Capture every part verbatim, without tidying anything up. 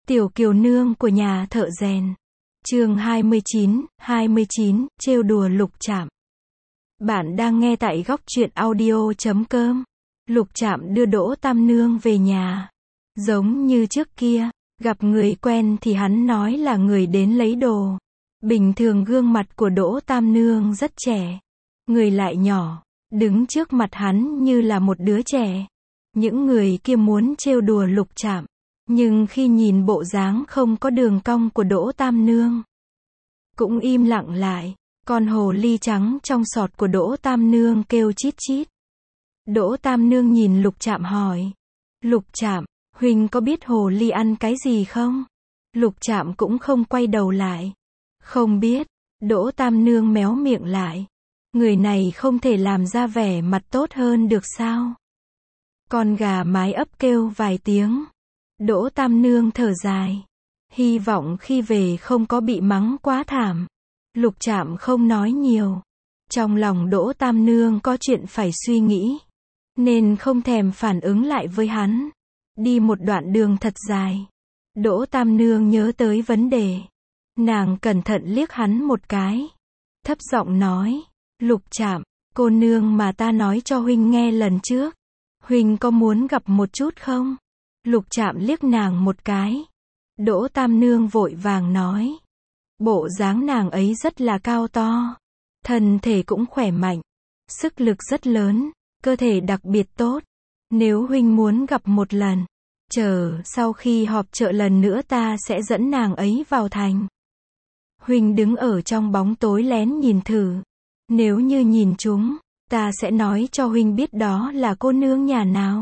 Tiểu kiều nương của nhà thợ rèn. Chương hai mươi chín, hai mươi chín, trêu đùa Lục Trạm. Bạn đang nghe tại góc truyện audio chấm com. Lục Trạm đưa Đỗ Tam Nương về nhà. Giống như trước kia, gặp người quen thì hắn nói là người đến lấy đồ. Bình thường gương mặt của Đỗ Tam Nương rất trẻ, người lại nhỏ, đứng trước mặt hắn như là một đứa trẻ. Những người kia muốn trêu đùa Lục Trạm, nhưng khi nhìn bộ dáng không có đường cong của Đỗ Tam Nương, cũng im lặng lại. Con hồ ly trắng trong sọt của Đỗ Tam Nương kêu chít chít. Đỗ Tam Nương nhìn Lục Trạm hỏi: Lục Trạm, huynh có biết hồ ly ăn cái gì không? Lục Trạm cũng không quay đầu lại. Không biết. Đỗ Tam Nương méo miệng lại. Người này không thể làm ra vẻ mặt tốt hơn được sao? Con gà mái ấp kêu vài tiếng. Đỗ Tam Nương thở dài, hy vọng khi về không có bị mắng quá thảm. Lục Trạm không nói nhiều. Trong lòng Đỗ Tam Nương có chuyện phải suy nghĩ, nên không thèm phản ứng lại với hắn. Đi một đoạn đường thật dài, Đỗ Tam Nương nhớ tới vấn đề. Nàng cẩn thận liếc hắn một cái, thấp giọng nói: Lục Trạm, cô nương mà ta nói cho huynh nghe lần trước, huynh có muốn gặp một chút không? Lục Trạm liếc nàng một cái. Đỗ Tam Nương vội vàng nói: bộ dáng nàng ấy rất là cao to, thân thể cũng khỏe mạnh, sức lực rất lớn, cơ thể đặc biệt tốt. Nếu huynh muốn gặp một lần, chờ sau khi họp chợ lần nữa ta sẽ dẫn nàng ấy vào thành. Huynh đứng ở trong bóng tối lén nhìn thử. Nếu như nhìn chúng, ta sẽ nói cho huynh biết đó là cô nương nhà nào.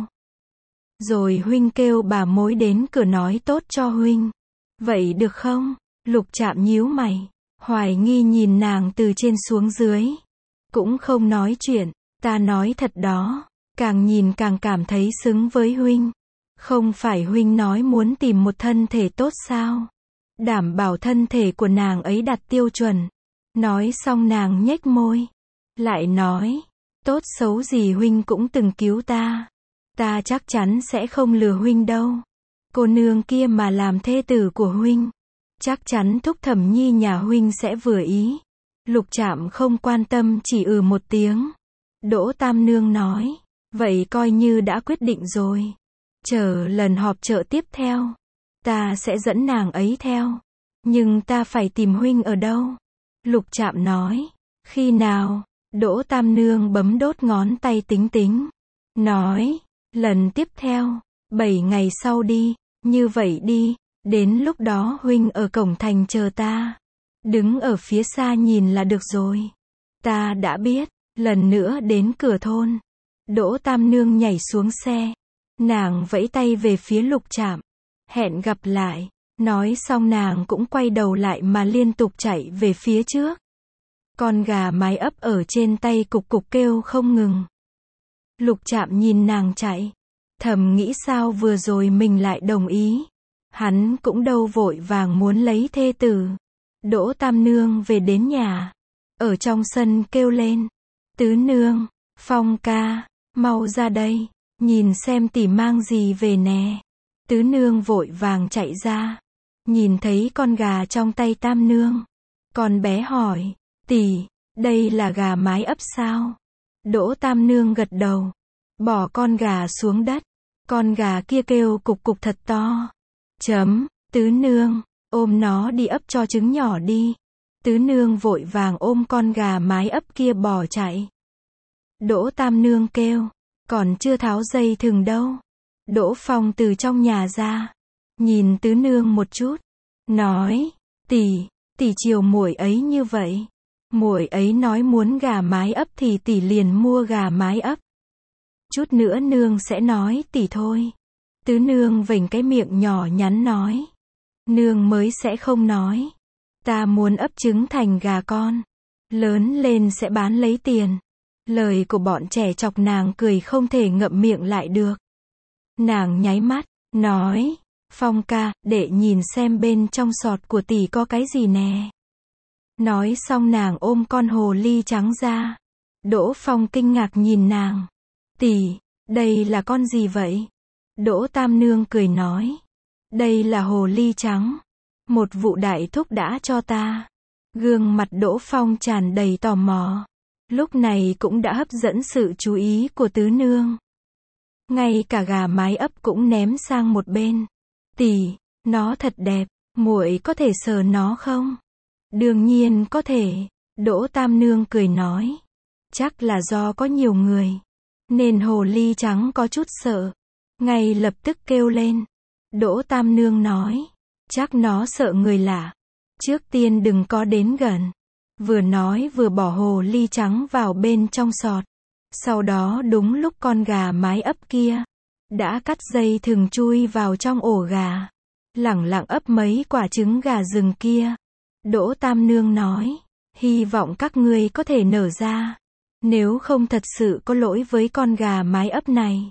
Rồi huynh kêu bà mối đến cửa nói tốt cho huynh. Vậy được không? Lục Trạm nhíu mày, hoài nghi nhìn nàng từ trên xuống dưới. Cũng không nói chuyện. Ta nói thật đó, càng nhìn càng cảm thấy xứng với huynh. Không phải huynh nói muốn tìm một thân thể tốt sao? Đảm bảo thân thể của nàng ấy đạt tiêu chuẩn. Nói xong nàng nhếch môi, lại nói: tốt xấu gì huynh cũng từng cứu ta. Ta chắc chắn sẽ không lừa huynh đâu. Cô nương kia mà làm thê tử của huynh, chắc chắn thúc Thẩm Nhi nhà huynh sẽ vừa ý. Lục Trạm không quan tâm, chỉ ừ một tiếng. Đỗ Tam Nương nói: vậy coi như đã quyết định rồi. Chờ lần họp chợ tiếp theo, ta sẽ dẫn nàng ấy theo. Nhưng ta phải tìm huynh ở đâu? Lục Trạm nói: khi nào? Đỗ Tam Nương bấm đốt ngón tay tính tính, nói: lần tiếp theo, bảy ngày sau đi. Như vậy đi, đến lúc đó huynh ở cổng thành chờ ta, đứng ở phía xa nhìn là được rồi. Ta đã biết. Lần nữa đến cửa thôn, Đỗ Tam Nương nhảy xuống xe, nàng vẫy tay về phía Lục Trạm, hẹn gặp lại. Nói xong nàng cũng quay đầu lại mà liên tục chạy về phía trước. Con gà mái ấp ở trên tay cục cục kêu không ngừng. Lục Trạm nhìn nàng chạy, thầm nghĩ sao vừa rồi mình lại đồng ý. Hắn cũng đâu vội vàng muốn lấy thê tử. Đỗ Tam Nương về đến nhà, ở trong sân kêu lên: Tứ Nương, Phong ca, mau ra đây, nhìn xem tỷ mang gì về nè. Tứ Nương vội vàng chạy ra, nhìn thấy con gà trong tay Tam Nương. Con bé hỏi: tỷ, đây là gà mái ấp sao? Đỗ Tam Nương gật đầu, bỏ con gà xuống đất. Con gà kia kêu cục cục thật to. Chấm, Tứ Nương, ôm nó đi ấp cho trứng nhỏ đi. Tứ Nương vội vàng ôm con gà mái ấp kia bỏ chạy. Đỗ Tam Nương kêu: còn chưa tháo dây thừng đâu. Đỗ Phong từ trong nhà ra, nhìn Tứ Nương một chút, nói: tỷ, tỷ chiều muội ấy như vậy. Muội ấy nói muốn gà mái ấp thì tỷ liền mua gà mái ấp. Chút nữa nương sẽ nói tỷ thôi. Tứ Nương vểnh cái miệng nhỏ nhắn nói: nương mới sẽ không nói. Ta muốn ấp trứng thành gà con, lớn lên sẽ bán lấy tiền. Lời của bọn trẻ chọc nàng cười không thể ngậm miệng lại được. Nàng nháy mắt, nói: Phong ca, để nhìn xem bên trong sọt của tỷ có cái gì nè. Nói xong nàng ôm con hồ ly trắng ra. Đỗ Phong kinh ngạc nhìn nàng: tỷ, đây là con gì vậy? Đỗ Tam Nương cười nói: Đây là hồ ly trắng. Một vụ đại thúc đã cho ta. Gương mặt Đỗ Phong tràn đầy tò mò. Lúc này cũng đã hấp dẫn sự chú ý của tứ nương. Ngay cả gà mái ấp cũng ném sang một bên. Tỷ, nó thật đẹp, muội có thể sờ nó không? Đương nhiên có thể, Đỗ Tam Nương cười nói. Chắc là do có nhiều người, nên hồ ly trắng có chút sợ. Ngay lập tức kêu lên. Đỗ Tam Nương nói. Chắc nó sợ người lạ. Trước tiên đừng có đến gần. Vừa nói vừa bỏ hồ ly trắng vào bên trong sọt. Sau đó đúng lúc con gà mái ấp kia đã cắt dây thừng chui vào trong ổ gà, lẳng lặng ấp mấy quả trứng gà rừng kia. Đỗ Tam Nương nói, hy vọng các ngươi có thể nở ra, nếu không thật sự có lỗi với con gà mái ấp này.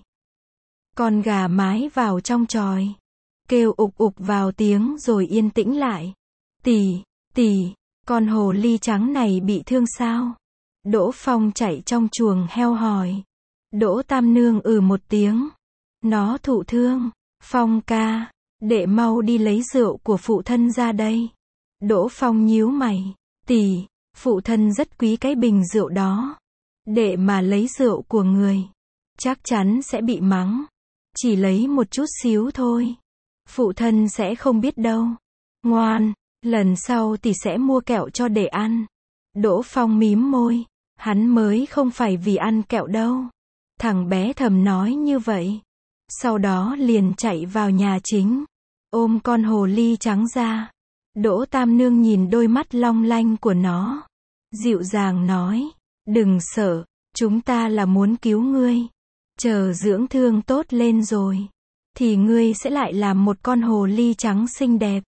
Con gà mái vào trong chòi, kêu ục ục vào tiếng rồi yên tĩnh lại. Tỷ, tỷ, con hồ ly trắng này bị thương sao? Đỗ Phong chạy trong chuồng heo hỏi. Đỗ Tam Nương ừ một tiếng. Nó thụ thương. Phong ca, đệ mau đi lấy rượu của phụ thân ra đây. Đỗ Phong nhíu mày. Tỷ, phụ thân rất quý cái bình rượu đó. Đệ mà lấy rượu của người, chắc chắn sẽ bị mắng. Chỉ lấy một chút xíu thôi. Phụ thân sẽ không biết đâu. Ngoan, lần sau tỷ sẽ mua kẹo cho đệ ăn. Đỗ Phong mím môi. Hắn mới không phải vì ăn kẹo đâu. Thằng bé thầm nói như vậy. Sau đó liền chạy vào nhà chính, ôm con hồ ly trắng ra. Đỗ Tam Nương nhìn đôi mắt long lanh của nó, dịu dàng nói, đừng sợ, chúng ta là muốn cứu ngươi. Chờ dưỡng thương tốt lên rồi, thì ngươi sẽ lại làm một con hồ ly trắng xinh đẹp.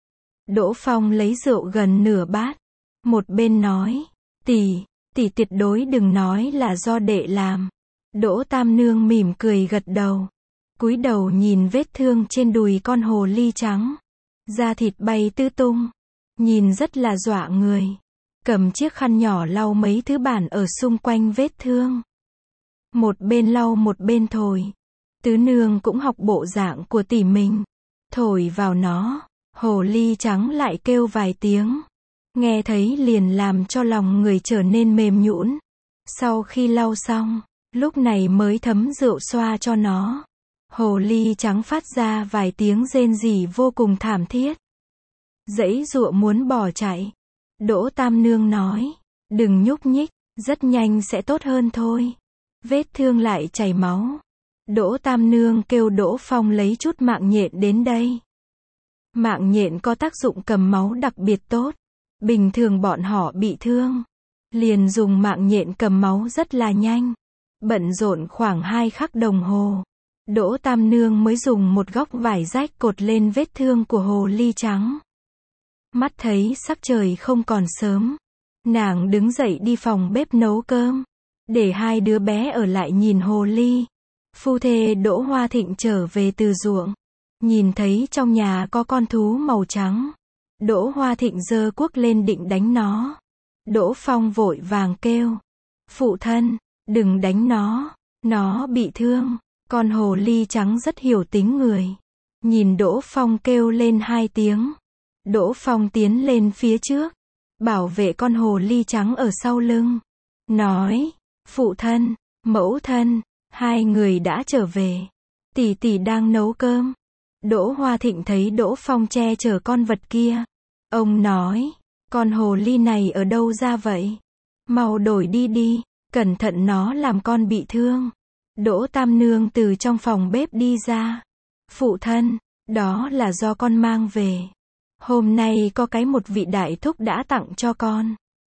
Đỗ Phong lấy rượu gần nửa bát, một bên nói, tỷ, tỷ tuyệt đối đừng nói là do đệ làm. Đỗ Tam Nương mỉm cười gật đầu, cúi đầu nhìn vết thương trên đùi con hồ ly trắng. Da thịt bay tứ tung, nhìn rất là dọa người. Cầm chiếc khăn nhỏ lau mấy thứ bản ở xung quanh vết thương. Một bên lau một bên thổi. Tứ nương cũng học bộ dạng của tỷ mình. Thổi vào nó, hồ ly trắng lại kêu vài tiếng. Nghe thấy liền làm cho lòng người trở nên mềm nhũn. Sau khi lau xong, lúc này mới thấm rượu xoa cho nó. Hồ ly trắng phát ra vài tiếng rên rỉ vô cùng thảm thiết. Giãy giụa muốn bỏ chạy. Đỗ Tam Nương nói, đừng nhúc nhích, rất nhanh sẽ tốt hơn thôi. Vết thương lại chảy máu. Đỗ Tam Nương kêu Đỗ Phong lấy chút mạng nhện đến đây. Mạng nhện có tác dụng cầm máu đặc biệt tốt. Bình thường bọn họ bị thương, liền dùng mạng nhện cầm máu rất là nhanh. Bận rộn khoảng hai khắc đồng hồ, Đỗ Tam Nương mới dùng một góc vải rách cột lên vết thương của hồ ly trắng. Mắt thấy sắc trời không còn sớm, nàng đứng dậy đi phòng bếp nấu cơm, để hai đứa bé ở lại nhìn hồ ly. Phu thê Đỗ Hoa Thịnh trở về từ ruộng, nhìn thấy trong nhà có con thú màu trắng. Đỗ Hoa Thịnh giơ cuốc lên định đánh nó. Đỗ Phong vội vàng kêu, phụ thân, đừng đánh nó, nó bị thương. Con hồ ly trắng rất hiểu tính người. Nhìn Đỗ Phong kêu lên hai tiếng. Đỗ Phong tiến lên phía trước, bảo vệ con hồ ly trắng ở sau lưng. Nói, phụ thân, mẫu thân, hai người đã trở về. Tỷ tỷ đang nấu cơm. Đỗ Hoa Thịnh thấy Đỗ Phong che chở con vật kia. Ông nói, con hồ ly này ở đâu ra vậy? Mau đổi đi đi, cẩn thận nó làm con bị thương. Đỗ Tam Nương từ trong phòng bếp đi ra. Phụ thân, đó là do con mang về. Hôm nay có cái một vị đại thúc đã tặng cho con.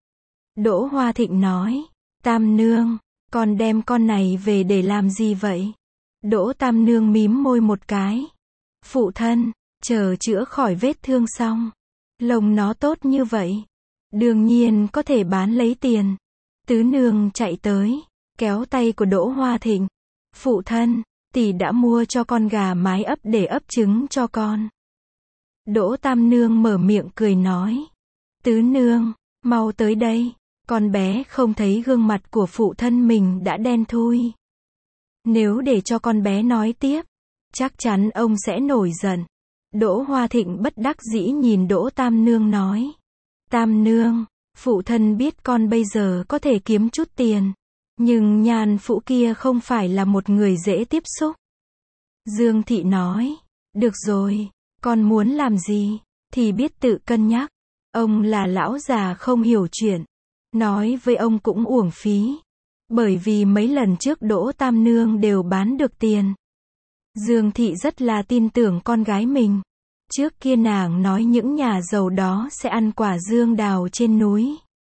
Đỗ Hoa Thịnh nói, Tam Nương, con đem con này về để làm gì vậy? Đỗ Tam Nương mím môi một cái. Phụ thân, chờ chữa khỏi vết thương xong, lông nó tốt như vậy, đương nhiên có thể bán lấy tiền. Tứ nương chạy tới, kéo tay của Đỗ Hoa Thịnh. Phụ thân, tỷ đã mua cho con gà mái ấp để ấp trứng cho con. Đỗ Tam Nương mở miệng cười nói. Tứ nương, mau tới đây. Con bé không thấy gương mặt của phụ thân mình đã đen thui. Nếu để cho con bé nói tiếp, chắc chắn ông sẽ nổi giận. Đỗ Hoa Thịnh bất đắc dĩ nhìn Đỗ Tam Nương nói. Tam Nương, phụ thân biết con bây giờ có thể kiếm chút tiền. Nhưng Nhan phụ kia không phải là một người dễ tiếp xúc. Dương Thị nói. Được rồi, con muốn làm gì, thì biết tự cân nhắc. Ông là lão già không hiểu chuyện. Nói với ông cũng uổng phí. Bởi vì mấy lần trước Đỗ Tam Nương đều bán được tiền. Dương Thị rất là tin tưởng con gái mình. Trước kia nàng nói những nhà giàu đó sẽ ăn quả dương đào trên núi.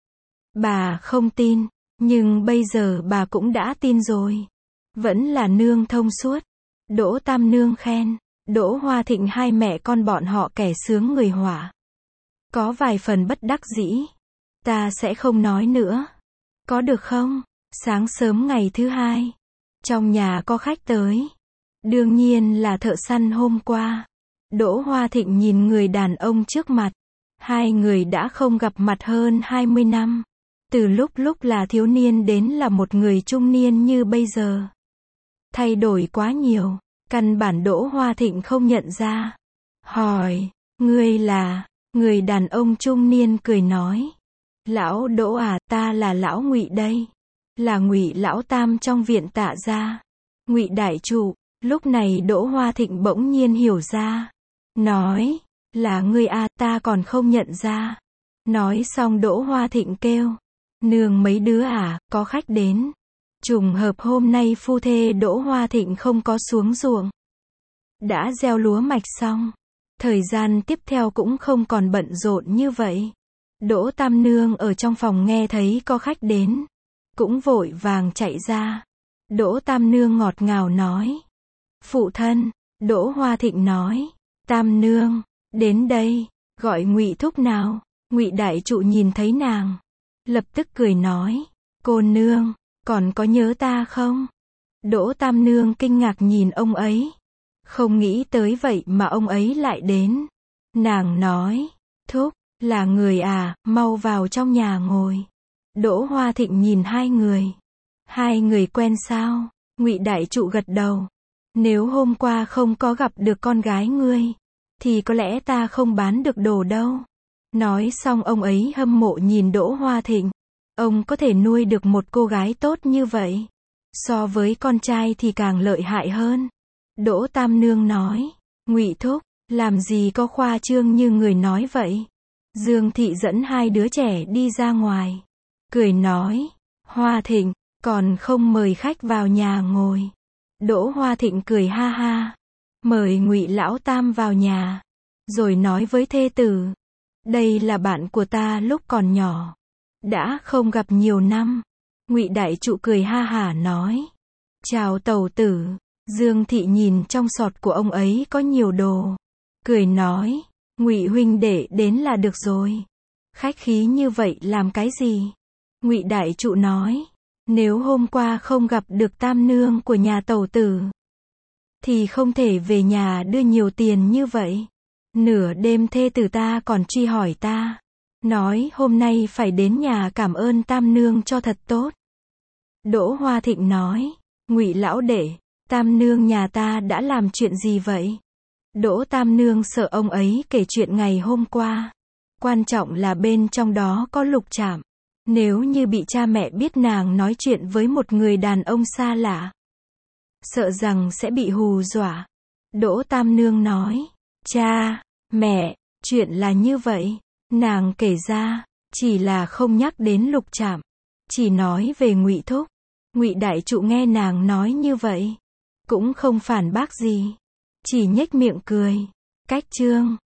Bà không tin, nhưng bây giờ bà cũng đã tin rồi. Vẫn là nương thông suốt. Đỗ Tam Nương khen. Đỗ Hoa Thịnh hai mẹ con bọn họ kẻ sướng người họa. Có vài phần bất đắc dĩ. Ta sẽ không nói nữa. Có được không? Sáng sớm ngày thứ hai. Trong nhà có khách tới. Đương nhiên là thợ săn hôm qua. Đỗ Hoa Thịnh nhìn người đàn ông trước mặt. Hai người đã không gặp mặt hơn hai mươi năm. Từ lúc lúc là thiếu niên đến là một người trung niên như bây giờ. Thay đổi quá nhiều. Căn bản Đỗ Hoa Thịnh không nhận ra. Hỏi, ngươi là? Người đàn ông trung niên cười nói. Lão Đỗ à, ta là lão Ngụy đây. Là Ngụy lão tam trong viện Tạ gia. Ngụy đại trụ. Lúc này Đỗ Hoa Thịnh bỗng nhiên hiểu ra. Nói, là ngươi à, ta còn không nhận ra. Nói xong Đỗ Hoa Thịnh kêu. Nương mấy đứa à, có khách đến. Trùng hợp hôm nay phu thê Đỗ Hoa Thịnh không có xuống ruộng. Đã gieo lúa mạch xong. Thời gian tiếp theo cũng không còn bận rộn như vậy. Đỗ Tam Nương ở trong phòng nghe thấy có khách đến. Cũng vội vàng chạy ra. Đỗ Tam Nương ngọt ngào nói. Phụ thân. Đỗ Hoa Thịnh nói. Tam Nương, đến đây, gọi Ngụy thúc nào. Ngụy đại trụ nhìn thấy nàng. Lập tức cười nói. Cô nương, còn có nhớ ta không? Đỗ Tam Nương kinh ngạc nhìn ông ấy. Không nghĩ tới vậy mà ông ấy lại đến. Nàng nói. Thúc, là người à, mau vào trong nhà ngồi. Đỗ Hoa Thịnh nhìn hai người. Hai người quen sao? Ngụy đại trụ gật đầu. Nếu hôm qua không có gặp được con gái ngươi, thì có lẽ ta không bán được đồ đâu. Nói xong ông ấy hâm mộ nhìn Đỗ Hoa Thịnh. Ông có thể nuôi được một cô gái tốt như vậy. So với con trai thì càng lợi hại hơn. Đỗ Tam Nương nói. Ngụy thúc, làm gì có khoa trương như người nói vậy. Dương Thị dẫn hai đứa trẻ đi ra ngoài. Cười nói. Hoa Thịnh, còn không mời khách vào nhà ngồi. Đỗ Hoa Thịnh cười ha ha. Mời Ngụy lão tam vào nhà. Rồi nói với thê tử. Đây là bạn của ta lúc còn nhỏ. Đã không gặp nhiều năm. Ngụy đại trụ cười ha hả nói. Chào tẩu tử. Dương Thị nhìn trong sọt của ông ấy có nhiều đồ. Cười nói. Ngụy huynh đệ đến là được rồi. Khách khí như vậy làm cái gì? Ngụy đại trụ nói. Nếu hôm qua không gặp được tam nương của nhà tẩu tử, thì không thể về nhà đưa nhiều tiền như vậy. Nửa đêm thê tử ta còn truy hỏi ta. Nói hôm nay phải đến nhà cảm ơn tam nương cho thật tốt. Đỗ Hoa Thịnh nói. Ngụy lão đệ, tam nương nhà ta đã làm chuyện gì vậy? Đỗ Tam Nương sợ ông ấy kể chuyện ngày hôm qua. Quan trọng là bên trong đó có Lục Trạm. Nếu như bị cha mẹ biết nàng nói chuyện với một người đàn ông xa lạ, sợ rằng sẽ bị hù dọa. Đỗ Tam Nương nói. Cha, mẹ, chuyện là như vậy. Nàng kể ra, chỉ là không nhắc đến Lục Trạm, chỉ nói về Ngụy thúc. Ngụy đại trụ nghe nàng nói như vậy, cũng không phản bác gì, chỉ nhếch miệng cười. Cách chương